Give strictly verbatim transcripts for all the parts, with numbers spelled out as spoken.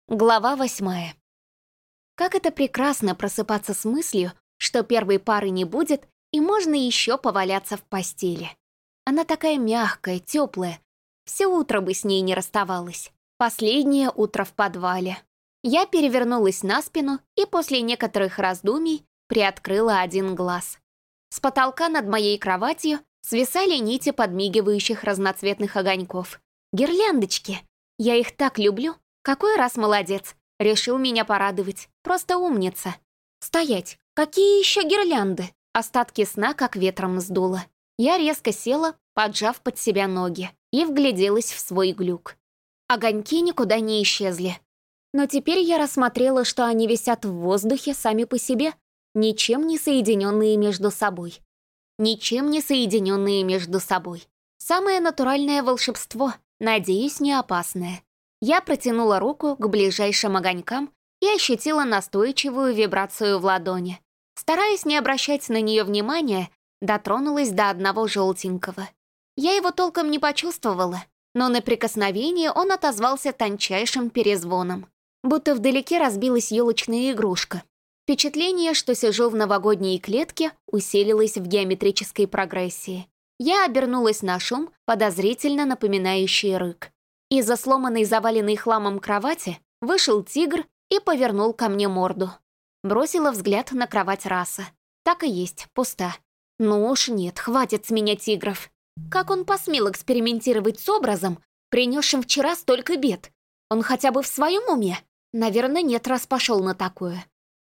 Глава восьмая. Как это прекрасно просыпаться с мыслью, что первой пары не будет, и можно еще поваляться в постели. Она такая мягкая, теплая. Все утро бы с ней не расставалась. Последнее утро в подвале. Я перевернулась на спину и после некоторых раздумий приоткрыла один глаз. С потолка над моей кроватью свисали нити подмигивающих разноцветных огоньков. Гирляндочки! Я их так люблю. Какой раз молодец. Решил меня порадовать. Просто умница. Стоять. Какие еще гирлянды? Остатки сна как ветром сдуло. Я резко села, поджав под себя ноги, и вгляделась в свой глюк. Огоньки никуда не исчезли. Но теперь я рассмотрела, что они висят в воздухе сами по себе, ничем не соединенные между собой. Ничем не соединенные между собой. Самое натуральное волшебство, надеюсь, не опасное. Я протянула руку к ближайшим огонькам и ощутила настойчивую вибрацию в ладони. Стараясь не обращать на нее внимания, дотронулась до одного желтенького. Я его толком не почувствовала, но на прикосновение он отозвался тончайшим перезвоном. Будто вдалеке разбилась елочная игрушка. Впечатление, что сижу в новогодней клетке, усилилось в геометрической прогрессии. Я обернулась на шум, подозрительно напоминающий рык. Из-за сломанной заваленной хламом кровати вышел тигр и повернул ко мне морду. Бросила взгляд на кровать раса. Так и есть, пуста. Ну уж нет, хватит с меня тигров. Как он посмел экспериментировать с образом, принесшим вчера столько бед? Он хотя бы в своем уме? Наверное, нет, раз пошел на такое.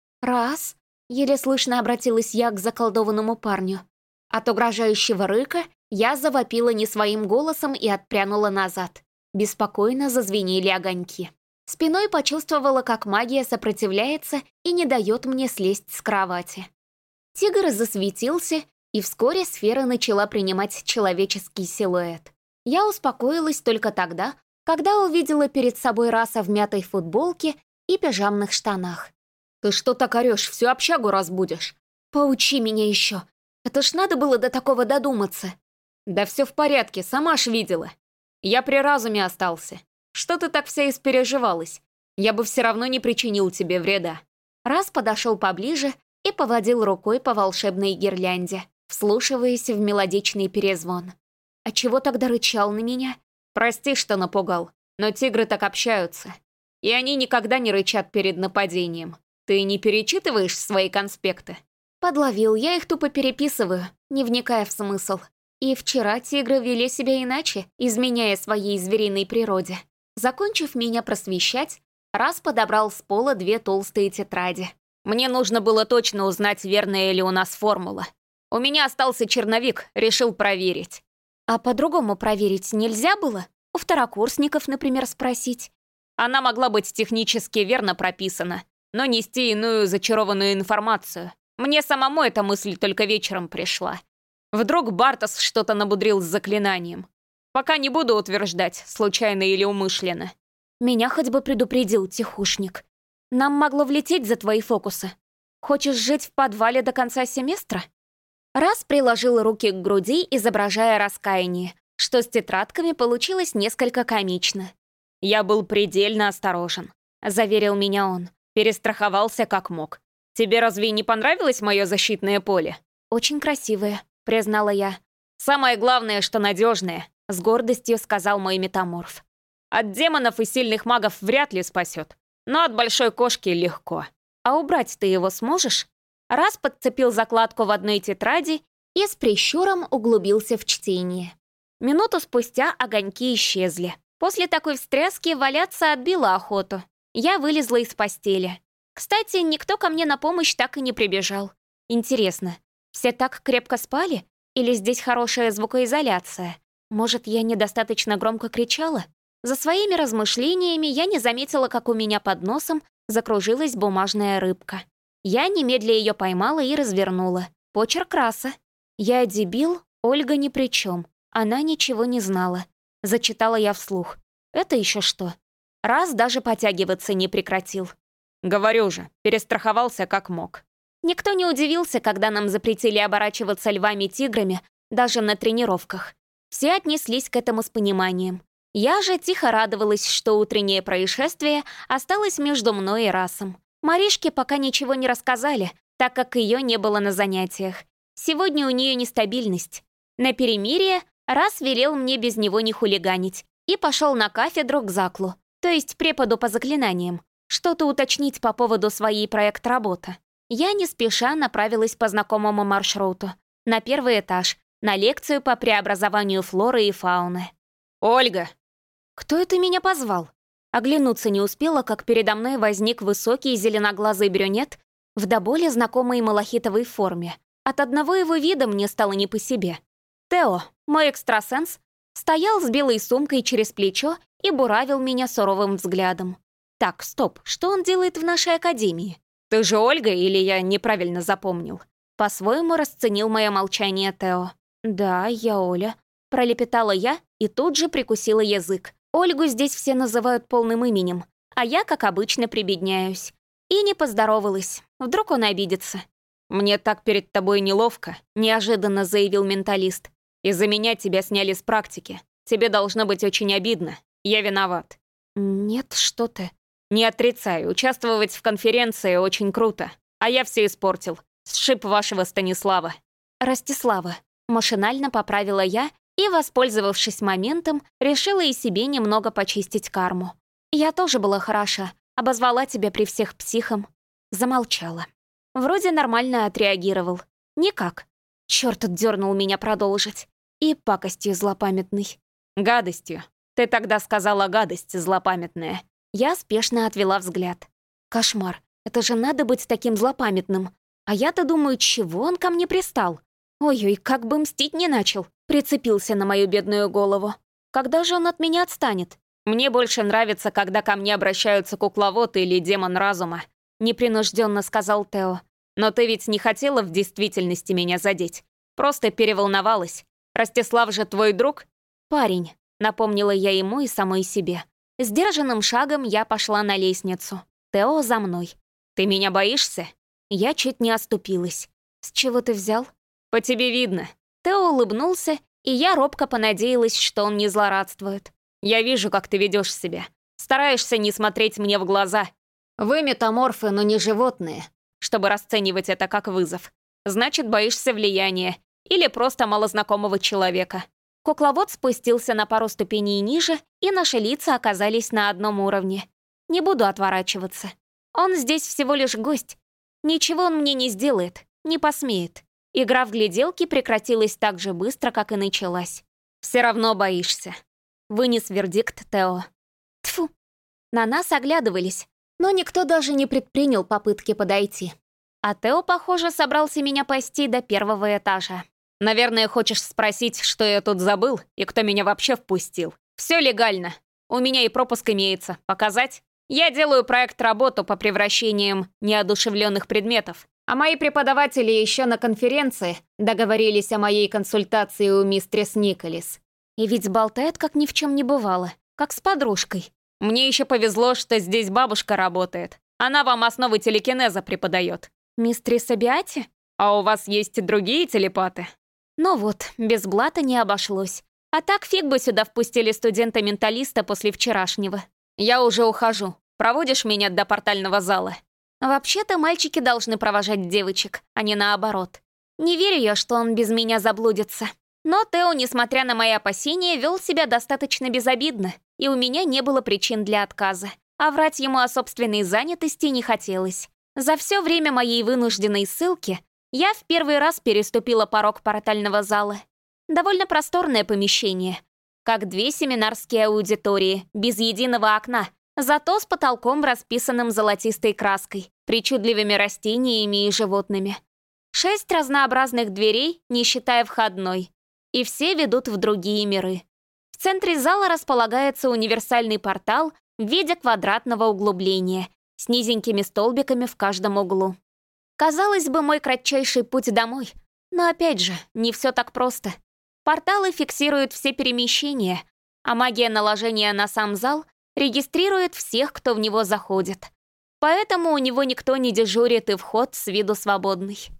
Раз, еле слышно обратилась я к заколдованному парню. От угрожающего рыка я завопила не своим голосом и отпрянула назад. Беспокойно зазвенели огоньки. Спиной почувствовала, как магия сопротивляется и не дает мне слезть с кровати. Тигр засветился, и вскоре сфера начала принимать человеческий силуэт. Я успокоилась только тогда, когда увидела перед собой раса в мятой футболке и пижамных штанах. «Ты что так орешь, всю общагу разбудишь?» «Поучи меня еще. Это ж надо было до такого додуматься». «Да все в порядке, сама ж видела. Я при разуме остался. Что ты так вся испереживалась? Я бы все равно не причинил тебе вреда». Раз подошел поближе и поводил рукой по волшебной гирлянде, вслушиваясь в мелодичный перезвон. А чего тогда рычал на меня? «Прости, что напугал, но тигры так общаются. И они никогда не рычат перед нападением. Ты не перечитываешь свои конспекты?» Подловил, я их тупо переписываю, не вникая в смысл. И вчера тигры вели себя иначе, изменяя своей звериной природе. Закончив меня просвещать, раз подобрал с пола две толстые тетради. «Мне нужно было точно узнать, верная ли у нас формула. У меня остался черновик, решил проверить». «А по-другому проверить нельзя было? У второкурсников, например, спросить?» Она могла быть технически верно прописана, но нести иную зачарованную информацию. Мне самому эта мысль только вечером пришла. Вдруг Бартос что-то набудрил с заклинанием. Пока не буду утверждать, случайно или умышленно. Меня хоть бы предупредил тихушник. Нам могло влететь за твои фокусы. Хочешь жить в подвале до конца семестра? Раз приложила руки к груди, изображая раскаяние, что с тетрадками получилось несколько комично. «Я был предельно осторожен», — заверил меня он. «Перестраховался как мог. Тебе разве не понравилось мое защитное поле?» «Очень красивое», — признала я. «Самое главное, что надежное», — с гордостью сказал мой метаморф. «От демонов и сильных магов вряд ли спасет, но от большой кошки легко». «А убрать ты его сможешь?» Раз подцепил закладку в одной тетради и с прищуром углубился в чтение. Минуту спустя огоньки исчезли. После такой встряски валяться отбила охоту. Я вылезла из постели. Кстати, никто ко мне на помощь так и не прибежал. Интересно, все так крепко спали? Или здесь хорошая звукоизоляция? Может, я недостаточно громко кричала? За своими размышлениями я не заметила, как у меня под носом закружилась бумажная рыбка. Я немедля ее поймала и развернула. Почерк раса. Я дебил, Ольга ни при чем. Она ничего не знала. Зачитала я вслух. Это еще что? Раз даже потягиваться не прекратил. «Говорю же, перестраховался как мог». Никто не удивился, когда нам запретили оборачиваться львами-тиграми даже на тренировках. Все отнеслись к этому с пониманием. Я же тихо радовалась, что утреннее происшествие осталось между мной и Расом. Маришке пока ничего не рассказали, так как ее не было на занятиях. Сегодня у нее нестабильность. На перемирие Рас велел мне без него не хулиганить и пошел на кафедру к Заклу, то есть преподу по заклинаниям, что-то уточнить по поводу своей проект-работы. Я не спеша направилась по знакомому маршруту, на первый этаж, на лекцию по преобразованию флоры и фауны. «Ольга!» Кто это меня позвал? Оглянуться не успела, как передо мной возник высокий зеленоглазый брюнет в до боли знакомой малахитовой форме. От одного его вида мне стало не по себе. Тео, мой экстрасенс, стоял с белой сумкой через плечо и буравил меня суровым взглядом. Так, стоп, что он делает в нашей академии? «Ты же Ольга, или я неправильно запомнил?» По-своему расценил мое молчание Тео. «Да, я Оля», — пролепетала я и тут же прикусила язык. Ольгу здесь все называют полным именем, а я, как обычно, прибедняюсь. И не поздоровалась. Вдруг он обидится. «Мне так перед тобой неловко», — неожиданно заявил менталист. «Из-за меня тебя сняли с практики. Тебе должно быть очень обидно. Я виноват». «Нет, что ты». «Не отрицай, участвовать в конференции очень круто. А я все испортил. Сшиб вашего Станислава». «Ростислава», — машинально поправила я и, воспользовавшись моментом, решила и себе немного почистить карму. «Я тоже была хороша, обозвала тебя при всех психом». Замолчала. Вроде нормально отреагировал. Никак. Чёрт дернул меня продолжить. И пакостью злопамятный. «Гадостью. Ты тогда сказала гадость злопамятная». Я спешно отвела взгляд. Кошмар. Это же надо быть таким злопамятным. А я-то думаю, чего он ко мне пристал? Ой-ой, как бы мстить не начал. Прицепился на мою бедную голову. Когда же он от меня отстанет? «Мне больше нравится, когда ко мне обращаются кукловод или демон разума», — непринужденно сказал Тео. «Но ты ведь не хотела в действительности меня задеть. Просто переволновалась. Ростислав же твой друг?» «Парень», — напомнила я ему и самой себе. Сдержанным шагом я пошла на лестницу. Тео за мной. «Ты меня боишься?» Я чуть не оступилась. «С чего ты взял?» «По тебе видно». Тео улыбнулся, и я робко понадеялась, что он не злорадствует. «Я вижу, как ты ведешь себя. Стараешься не смотреть мне в глаза. Вы метаморфы, но не животные. Чтобы расценивать это как вызов. Значит, боишься влияния. Или просто малознакомого человека». Кукловод спустился на пару ступеней ниже, и наши лица оказались на одном уровне. Не буду отворачиваться. Он здесь всего лишь гость. Ничего он мне не сделает, не посмеет. Игра в гляделки прекратилась так же быстро, как и началась. «Все равно боишься», — вынес вердикт Тео. Тьфу. На нас оглядывались, но никто даже не предпринял попытки подойти. А Тео, похоже, собрался меня пасти до первого этажа. «Наверное, хочешь спросить, что я тут забыл и кто меня вообще впустил. Все легально. У меня и пропуск имеется. Показать? Я делаю проект-работу по превращениям неодушевленных предметов. А мои преподаватели еще на конференции договорились о моей консультации у мистерс Николис. И ведь болтает, как ни в чем не бывало, как с подружкой. Мне еще повезло, что здесь бабушка работает. Она вам основы телекинеза преподает. Мистерис Абиати? А у вас есть и другие телепаты? Ну вот, без блата не обошлось. А так фиг бы сюда впустили студента-менталиста после вчерашнего. Я уже ухожу. Проводишь меня до портального зала? Вообще-то мальчики должны провожать девочек, а не наоборот. Не верю я, что он без меня заблудится. Но Тео, несмотря на мои опасения, вел себя достаточно безобидно, и у меня не было причин для отказа. А врать ему о собственной занятости не хотелось. За все время моей вынужденной ссылки я в первый раз переступила порог портального зала. Довольно просторное помещение, как две семинарские аудитории, без единого окна, зато с потолком, расписанным золотистой краской, причудливыми растениями и животными. Шесть разнообразных дверей, не считая входной, и все ведут в другие миры. В центре зала располагается универсальный портал в виде квадратного углубления с низенькими столбиками в каждом углу. Казалось бы, мой кратчайший путь домой, но опять же, не все так просто. Порталы фиксируют все перемещения, а магия наложения на сам зал регистрирует всех, кто в него заходит. Поэтому у него никто не дежурит и вход с виду свободный.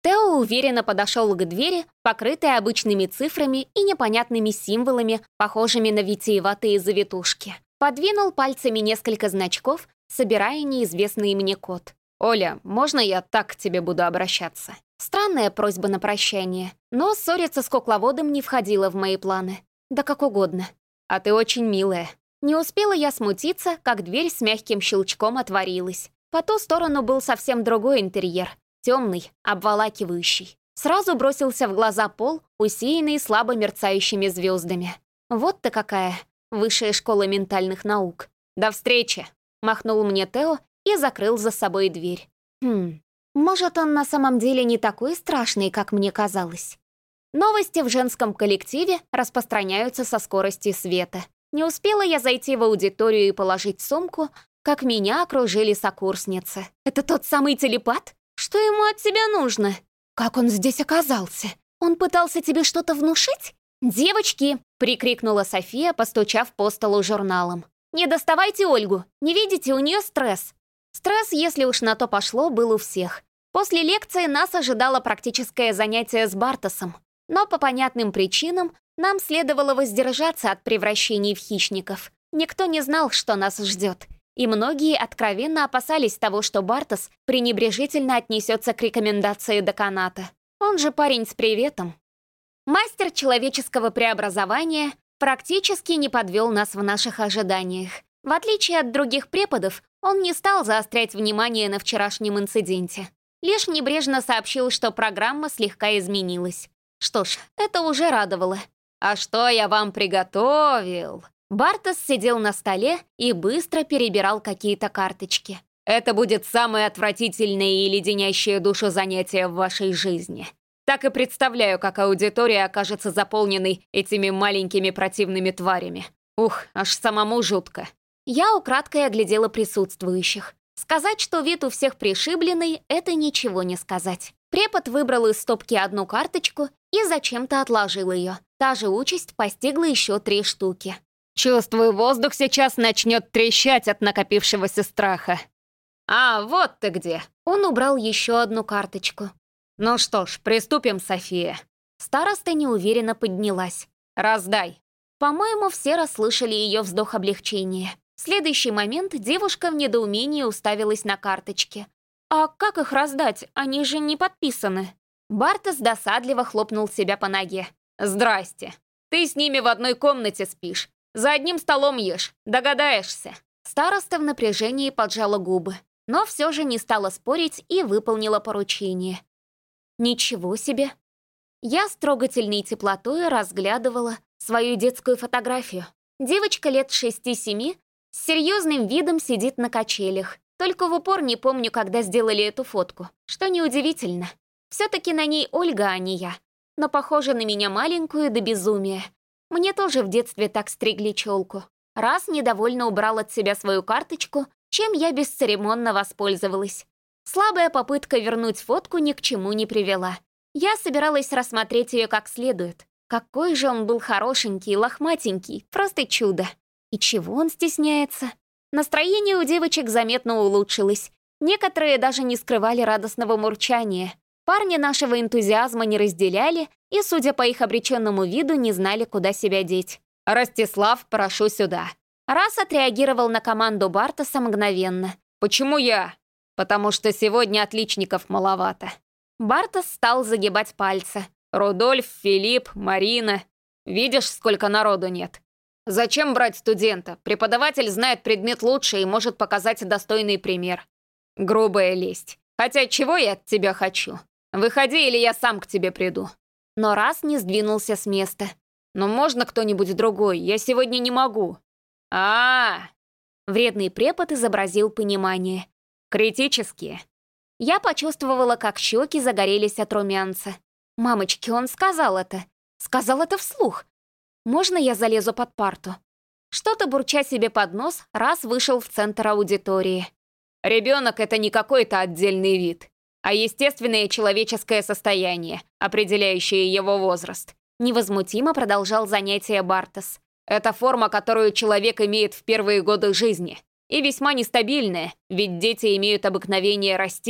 Тео уверенно подошел к двери, покрытой обычными цифрами и непонятными символами, похожими на витиеватые завитушки. Подвинул пальцами несколько значков, собирая неизвестный мне код. «Оля, можно я так к тебе буду обращаться?» Странная просьба на прощание, но ссориться с кукловодом не входила в мои планы. Да как угодно. «А ты очень милая». Не успела я смутиться, как дверь с мягким щелчком отворилась. По ту сторону был совсем другой интерьер. Темный, обволакивающий. Сразу бросился в глаза пол, усеянный слабо мерцающими звездами. Вот ты какая, высшая школа ментальных наук. «До встречи!» — махнул мне Тео и закрыл за собой дверь. Хм, может, он на самом деле не такой страшный, как мне казалось. Новости в женском коллективе распространяются со скоростью света. Не успела я зайти в аудиторию и положить сумку, как меня окружили сокурсницы. Это тот самый телепат? Что ему от тебя нужно? Как он здесь оказался? Он пытался тебе что-то внушить? «Девочки!» — прикрикнула София, постучав по столу журналом. «Не доставайте Ольгу! Не видите, у нее стресс!» Стресс, если уж на то пошло, был у всех. После лекции нас ожидало практическое занятие с Бартосом. Но по понятным причинам нам следовало воздержаться от превращений в хищников. Никто не знал, что нас ждет. И многие откровенно опасались того, что Бартос пренебрежительно отнесется к рекомендации деканата. Он же парень с приветом. Мастер человеческого преобразования практически не подвел нас в наших ожиданиях. В отличие от других преподов, он не стал заострять внимание на вчерашнем инциденте. Лишь небрежно сообщил, что программа слегка изменилась. Что ж, это уже радовало. «А что я вам приготовил?» Бартос сидел на столе и быстро перебирал какие-то карточки. «Это будет самое отвратительное и леденящее душу занятие в вашей жизни. Так и представляю, как аудитория окажется заполненной этими маленькими противными тварями. Ух, аж самому жутко». Я украдкой оглядела присутствующих. Сказать, что вид у всех пришибленный, это ничего не сказать. Препод выбрал из стопки одну карточку и зачем-то отложил ее. Та же участь постигла еще три штуки. «Чувствую, воздух сейчас начнет трещать от накопившегося страха». «А, вот ты где!» Он убрал еще одну карточку. «Ну что ж, приступим, София». Староста неуверенно поднялась. «Раздай». По-моему, все расслышали ее вздох облегчения. В следующий момент девушка в недоумении уставилась на карточки. «А как их раздать? Они же не подписаны». Бартос досадливо хлопнул себя по ноге. «Здрасте. Ты с ними в одной комнате спишь. За одним столом ешь. Догадаешься». Староста в напряжении поджала губы, но все же не стала спорить и выполнила поручение. «Ничего себе!» Я с трогательной теплотой разглядывала свою детскую фотографию. Девочка лет шести-семи с серьезным видом сидит на качелях. Только в упор не помню, когда сделали эту фотку, что неудивительно. Все-таки на ней Ольга, а не я. Но похожа на меня маленькую до безумия. Мне тоже в детстве так стригли челку. Раз недовольно убрал от себя свою карточку, чем я бесцеремонно воспользовалась. Слабая попытка вернуть фотку ни к чему не привела. Я собиралась рассмотреть ее как следует. Какой же он был хорошенький, лохматенький, просто чудо. И чего он стесняется? Настроение у девочек заметно улучшилось. Некоторые даже не скрывали радостного мурчания. Парни нашего энтузиазма не разделяли и, судя по их обреченному виду, не знали, куда себя деть. «Ростислав, прошу сюда». Раз отреагировал на команду Бартоса мгновенно. «Почему я?» «Потому что сегодня отличников маловато». Бартос стал загибать пальцы. «Рудольф, Филипп, Марина. Видишь, сколько народу нет? Зачем брать студента? Преподаватель знает предмет лучше и может показать достойный пример. Грубая лесть. Хотя чего я от тебя хочу? Выходи, или я сам к тебе приду». Но раз не сдвинулся с места. «Ну можно кто-нибудь другой? Я сегодня не могу». А, -а, а Вредный препод изобразил понимание. «Критические». Я почувствовала, как щеки загорелись от румянца. Мамочки, он сказал это. Сказал это вслух. Можно я залезу под парту? Что-то бурча себе под нос, раз вышел в центр аудитории. «Ребенок — это не какой-то отдельный вид, а естественное человеческое состояние, определяющее его возраст», невозмутимо продолжал занятие Бартос. «Это форма, которую человек имеет в первые годы жизни, и весьма нестабильная, ведь дети имеют обыкновение расти.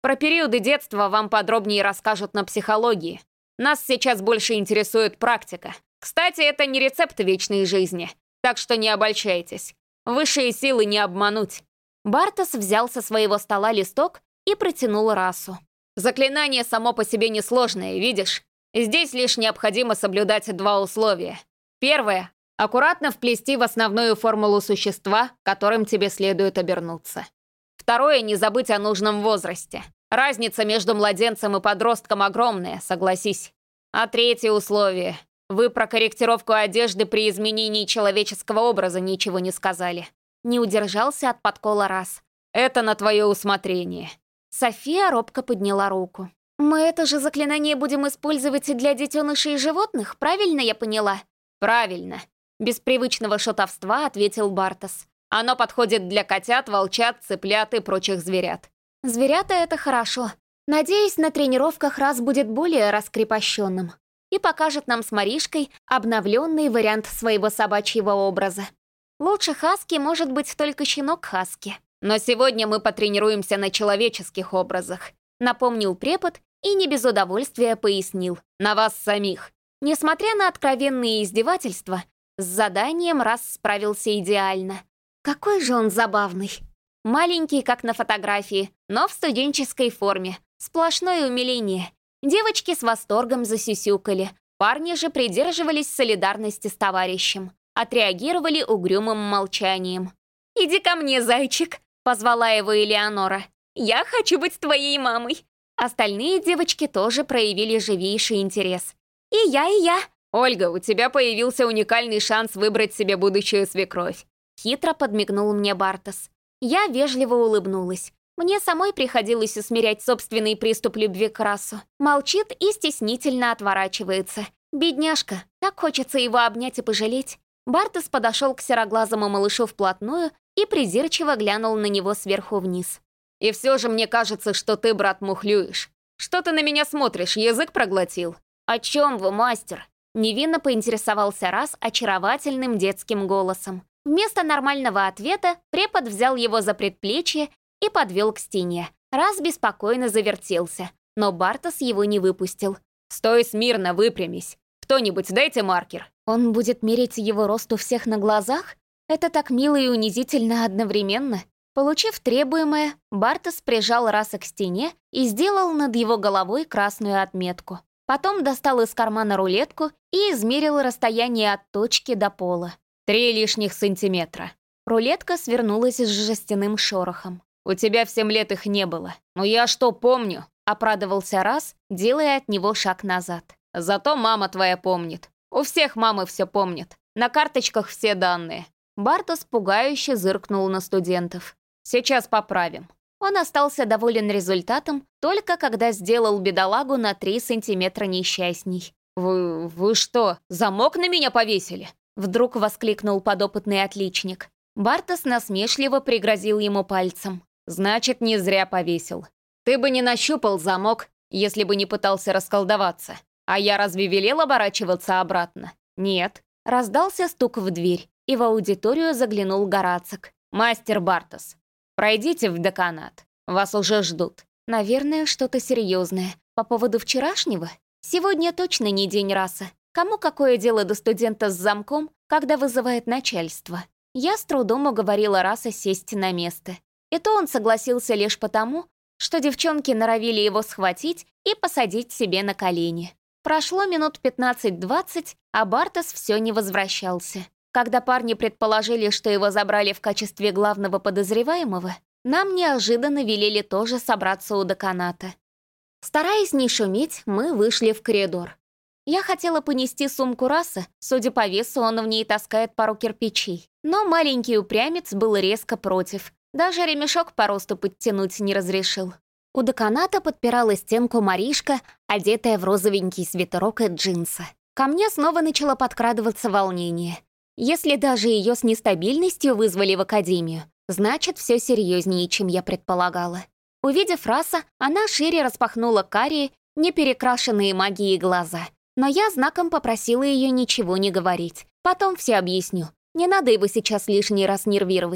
Про периоды детства вам подробнее расскажут на психологии. Нас сейчас больше интересует практика. Кстати, это не рецепт вечной жизни, так что не обольщайтесь. Высшие силы не обмануть». Бартос взял со своего стола листок и протянул Расу. «Заклинание само по себе несложное, видишь? Здесь лишь необходимо соблюдать два условия. Первое — аккуратно вплести в основную формулу существа, которым тебе следует обернуться. Второе — не забыть о нужном возрасте. Разница между младенцем и подростком огромная, согласись. А третье условие — вы про корректировку одежды при изменении человеческого образа ничего не сказали». Не удержался от подкола Рас. «Это на твое усмотрение». София робко подняла руку. «Мы это же заклинание будем использовать и для детенышей животных, правильно я поняла?» «Правильно», — без привычного шутовства ответил Бартос. «Оно подходит для котят, волчат, цыплят и прочих зверят». «Зверята — это хорошо. Надеюсь, на тренировках Рас будет более раскрепощенным и покажет нам с Маришкой обновленный вариант своего собачьего образа. Лучше хаски может быть только щенок хаски». «Но сегодня мы потренируемся на человеческих образах», — напомнил препод и не без удовольствия пояснил. «На вас самих». Несмотря на откровенные издевательства, с заданием Рас справился идеально. Какой же он забавный. Маленький, как на фотографии, но в студенческой форме. Сплошное умиление. Девочки с восторгом засюсюкали. Парни же придерживались солидарности с товарищем. Отреагировали угрюмым молчанием. «Иди ко мне, зайчик», — позвала его Элеонора. «Я хочу быть твоей мамой». Остальные девочки тоже проявили живейший интерес. «И я, и я». «Ольга, у тебя появился уникальный шанс выбрать себе будущую свекровь». Хитро подмигнул мне Бартос. Я вежливо улыбнулась. Мне самой приходилось усмирять собственный приступ любви к Расу. Молчит и стеснительно отворачивается. Бедняжка, так хочется его обнять и пожалеть. Бартос подошел к сероглазому малышу вплотную и придирчиво глянул на него сверху вниз. «И все же мне кажется, что ты, брат, мухлюешь. Что ты на меня смотришь, язык проглотил?» «О чем вы, мастер?» Невинно поинтересовался Рас очаровательным детским голосом. Вместо нормального ответа препод взял его за предплечье и подвел к стене. Рас беспокойно завертелся, но Бартос его не выпустил. «Стой смирно, выпрямись. Кто-нибудь дайте маркер». Он будет мерить его рост у всех на глазах? Это так мило и унизительно одновременно. Получив требуемое, Бартос прижал Раса к стене и сделал над его головой красную отметку. Потом достал из кармана рулетку и измерил расстояние от точки до пола. «Три лишних сантиметра». Рулетка свернулась с жестяным шорохом. «У тебя в семь лет их не было. Ну я что помню?» — обрадовался Рас, делая от него шаг назад. «Зато мама твоя помнит. У всех мамы все помнят. На карточках все данные». Бартос пугающе зыркнул на студентов. «Сейчас поправим». Он остался доволен результатом, только когда сделал бедолагу на три сантиметра несчастней. «Вы... вы что, замок на меня повесили?» Вдруг воскликнул подопытный отличник. Бартос насмешливо пригрозил ему пальцем. «Значит, не зря повесил. Ты бы не нащупал замок, если бы не пытался расколдоваться. А я разве велел оборачиваться обратно? Нет». Раздался стук в дверь, и в аудиторию заглянул Горацик. «Мастер Бартос, пройдите в деканат. Вас уже ждут». Наверное, что-то серьезное. По поводу вчерашнего? Сегодня точно не день Раса. Кому какое дело до студента с замком, когда вызывает начальство? Я с трудом уговорила Раса сесть на место. И то он согласился лишь потому, что девчонки норовили его схватить и посадить себе на колени. Прошло минут пятнадцать-двадцать, а Бартос все не возвращался. Когда парни предположили, что его забрали в качестве главного подозреваемого, нам неожиданно велели тоже собраться у деканата. Стараясь не шуметь, мы вышли в коридор. Я хотела понести сумку Раса, судя по весу, он в ней таскает пару кирпичей. Но маленький упрямец был резко против. Даже ремешок по росту подтянуть не разрешил. У деканата подпирала стенку Маришка, одетая в розовенький свитерок и джинсы. Ко мне снова начало подкрадываться волнение. Если даже ее с нестабильностью вызвали в академию, значит, все серьезнее, чем я предполагала. Увидев Раса, она шире распахнула карие, неперекрашенные магией глаза. Но я знаком попросила ее ничего не говорить. Потом все объясню. Не надо его сейчас лишний раз нервировать.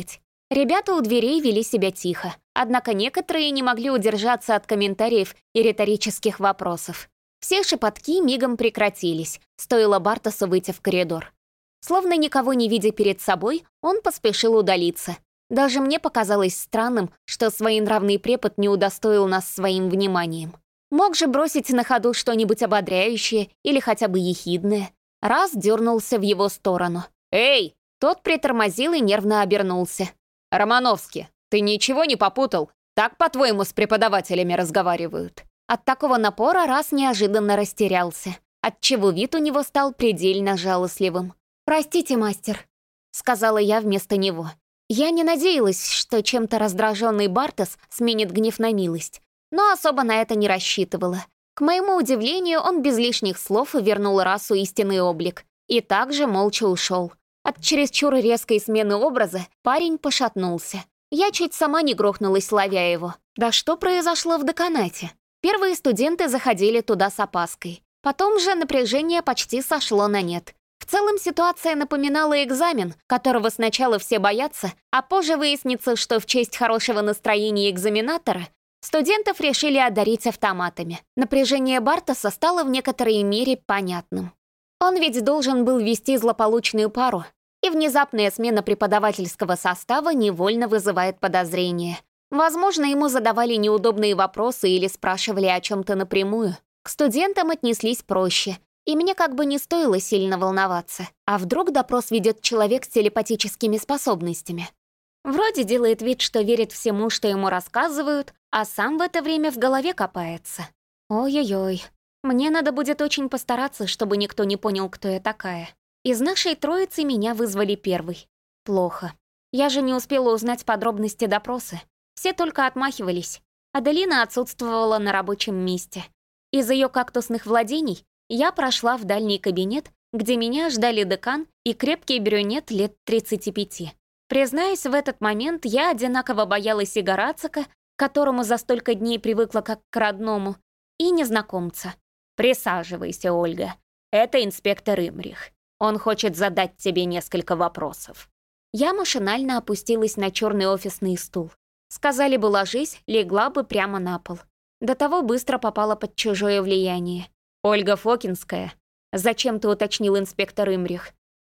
Ребята у дверей вели себя тихо, однако некоторые не могли удержаться от комментариев и риторических вопросов. Все шепотки мигом прекратились, стоило Бартосу выйти в коридор. Словно никого не видя перед собой, он поспешил удалиться. Даже мне показалось странным, что своенравный препод не удостоил нас своим вниманием. Мог же бросить на ходу что-нибудь ободряющее или хотя бы ехидное. Раз дернулся в его сторону. «Эй!» Тот притормозил и нервно обернулся. «Романовский, ты ничего не попутал? Так, по-твоему, с преподавателями разговаривают?» От такого напора Раз неожиданно растерялся, отчего вид у него стал предельно жалостливым. «Простите, мастер», — сказала я вместо него. Я не надеялась, что чем-то раздраженный Бартос сменит гнев на милость, но особо на это не рассчитывала. К моему удивлению, он без лишних слов вернул Расу истинный облик и также молча ушел. От чересчур резкой смены образа парень пошатнулся. Я чуть сама не грохнулась, ловя его. Да что произошло в деканате? Первые студенты заходили туда с опаской. Потом же напряжение почти сошло на нет. В целом ситуация напоминала экзамен, которого сначала все боятся, а позже выяснится, что в честь хорошего настроения экзаменатора студентов решили одарить автоматами. Напряжение Бартоса стало в некоторой мере понятным. Он ведь должен был вести злополучную пару, и внезапная смена преподавательского состава невольно вызывает подозрения. Возможно, ему задавали неудобные вопросы или спрашивали о чем-то напрямую. К студентам отнеслись проще, и мне как бы не стоило сильно волноваться. А вдруг допрос ведет человек с телепатическими способностями? Вроде делает вид, что верит всему, что ему рассказывают, а сам в это время в голове копается. Ой-ой-ой, мне надо будет очень постараться, чтобы никто не понял, кто я такая. Из нашей троицы меня вызвали первой. Плохо. Я же не успела узнать подробности допроса. Все только отмахивались. Аделина отсутствовала на рабочем месте. Из ее кактусных владений я прошла в дальний кабинет, где меня ждали декан и крепкий брюнет лет тридцати пяти. Признаюсь, в этот момент я одинаково боялась и Горацика, к которому за столько дней привыкла как к родному, и незнакомца. «Присаживайся, Ольга. Это инспектор Имрих. Он хочет задать тебе несколько вопросов». Я машинально опустилась на черный офисный стул. Сказали бы ложись, легла бы прямо на пол. До того быстро попала под чужое влияние. «Ольга Фокинская», — зачем-то уточнил инспектор Имрих.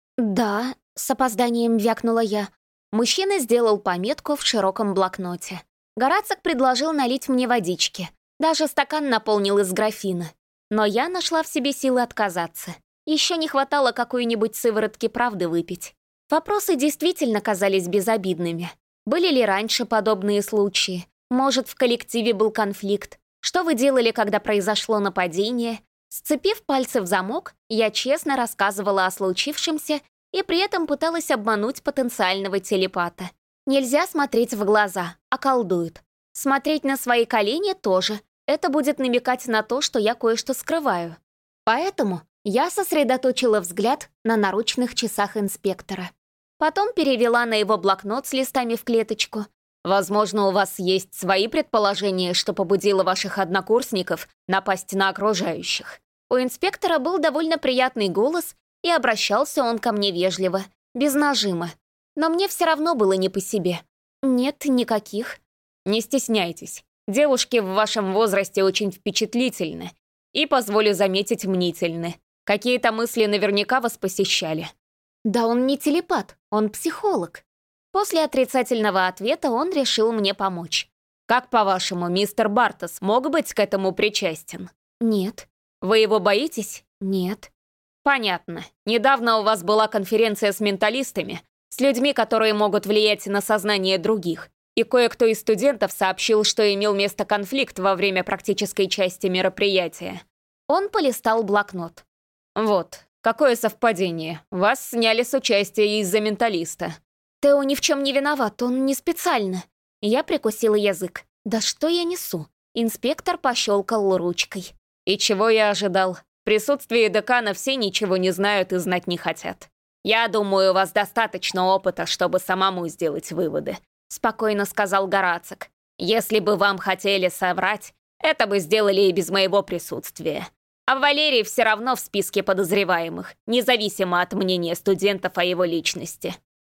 «Да», — с опозданием вякнула я. Мужчина сделал пометку в широком блокноте. Горацик предложил налить мне водички. Даже стакан наполнил из графина. Но я нашла в себе силы отказаться. Еще не хватало какой-нибудь сыворотки правды выпить. Вопросы действительно казались безобидными. Были ли раньше подобные случаи? Может, в коллективе был конфликт? Что вы делали, когда произошло нападение? Сцепив пальцы в замок, я честно рассказывала о случившемся и при этом пыталась обмануть потенциального телепата. Нельзя смотреть в глаза, околдуют. Смотреть на свои колени тоже. Это будет намекать на то, что я кое-что скрываю. Поэтому я сосредоточила взгляд на наручных часах инспектора. Потом перевела на его блокнот с листами в клеточку. «Возможно, у вас есть свои предположения, что побудило ваших однокурсников напасть на окружающих». У инспектора был довольно приятный голос, и обращался он ко мне вежливо, без нажима. Но мне все равно было не по себе. Нет, никаких. «Не стесняйтесь. Девушки в вашем возрасте очень впечатлительны и, позволю заметить, мнительны. Какие-то мысли наверняка вас посещали». «Да он не телепат, он психолог». После отрицательного ответа он решил мне помочь. «Как, по-вашему, мистер Бартос мог быть к этому причастен?» «Нет». «Вы его боитесь?» «Нет». «Понятно. Недавно у вас была конференция с менталистами, с людьми, которые могут влиять на сознание других, и кое-кто из студентов сообщил, что имел место конфликт во время практической части мероприятия». Он полистал блокнот. «Вот, какое совпадение. Вас сняли с участия из-за менталиста». «Тео ни в чем не виноват, он не специально». Я прикусила язык. «Да что я несу?» Инспектор пощелкал ручкой. «И чего я ожидал? В присутствии декана все ничего не знают и знать не хотят. Я думаю, у вас достаточно опыта, чтобы самому сделать выводы», — спокойно сказал Горацик. «Если бы вам хотели соврать, это бы сделали и без моего присутствия. А Валерий все равно в списке подозреваемых, независимо от мнения студентов о его личности». «В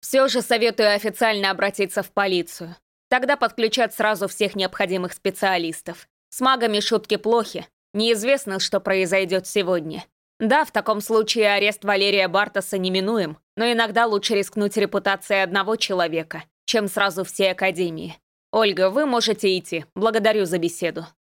Все же советую официально обратиться в полицию. Тогда подключат сразу всех необходимых специалистов. С магами шутки плохи. Неизвестно, что произойдет сегодня. Да, в таком случае арест Валерия Бартоса неминуем, но иногда лучше рискнуть репутацией одного человека, чем сразу всей Академии. Ольга, вы можете идти. Благодарю за беседу.